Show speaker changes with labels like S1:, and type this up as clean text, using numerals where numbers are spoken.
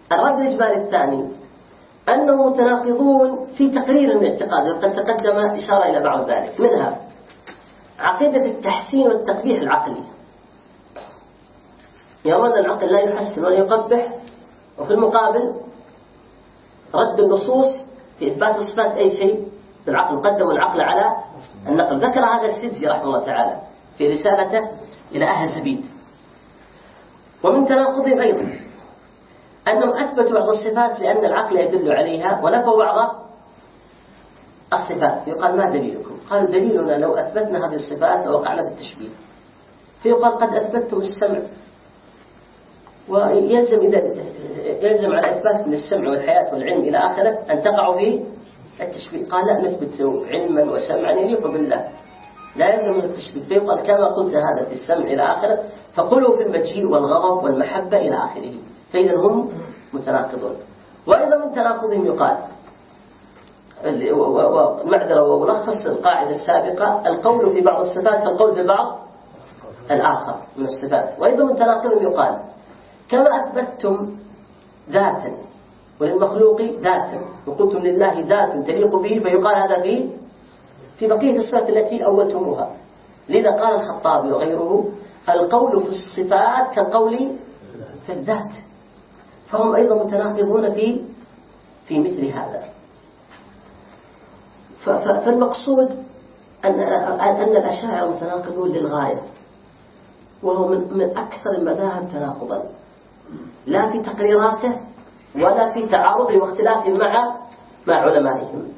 S1: الرد الإجمالي الثاني أنهم متناقضون في تقرير الاعتقاد، وقد تقدم إشارة إلى بعض ذلك. منها عقيدة التحسين والتقبيح العقلي، يرون أن العقل لا يحسن ولا يقبح، وفي المقابل رد النصوص في إثبات الصفات أي شيء بالعقل، قدموا العقل على النقل. ذكر هذا السدسي رحمه الله تعالى في رسالته إلى أهل زبيد. ومن تناقضهم أيضا أنهم أثبتوا بعض الصفات لأن العقل يدل عليها، ونفوا بعض الصفات. يقال ما دليلكم؟ قالوا دليلنا لو أثبتنا هذه الصفات لوقعنا بالتشبيه. فيقال قد أثبتتم السمع، ويلزم على إثباتكم السمع والحياة والعلم إلى آخره أن تقعوا في التشبيه. قال لا، نثبت علما وسمعا يليق بالله، لا يلزم التشبيه. فيقال كما قلت هذا في السمع إلى آخره فقلوا في المجيء والغضب والمحبة إلى آخره. فإذا هم متناقضون. وإذا من تناقضهم يقال معذرة ولخص القاعدة السابقة: القول في بعض الصفات كالقول في بعض الآخر من الصفات. وإذا من تناقضهم يقال كما أثبتتم ذاتا وللمخلوق ذاتا وقلتم لله ذات تليق به، فيقال هذا في بقية الصفات التي أولتموها. لذا قال الخطابي وغيره: القول في الصفات كالقول في الذات. فهم أيضا متناقضون في مثل هذا. فالمقصود أن الأشاعرة متناقضون للغاية، وهو من أكثر المذاهب تناقضا، لا في تقريراته ولا في تعارضه واختلافه مع علمائهم.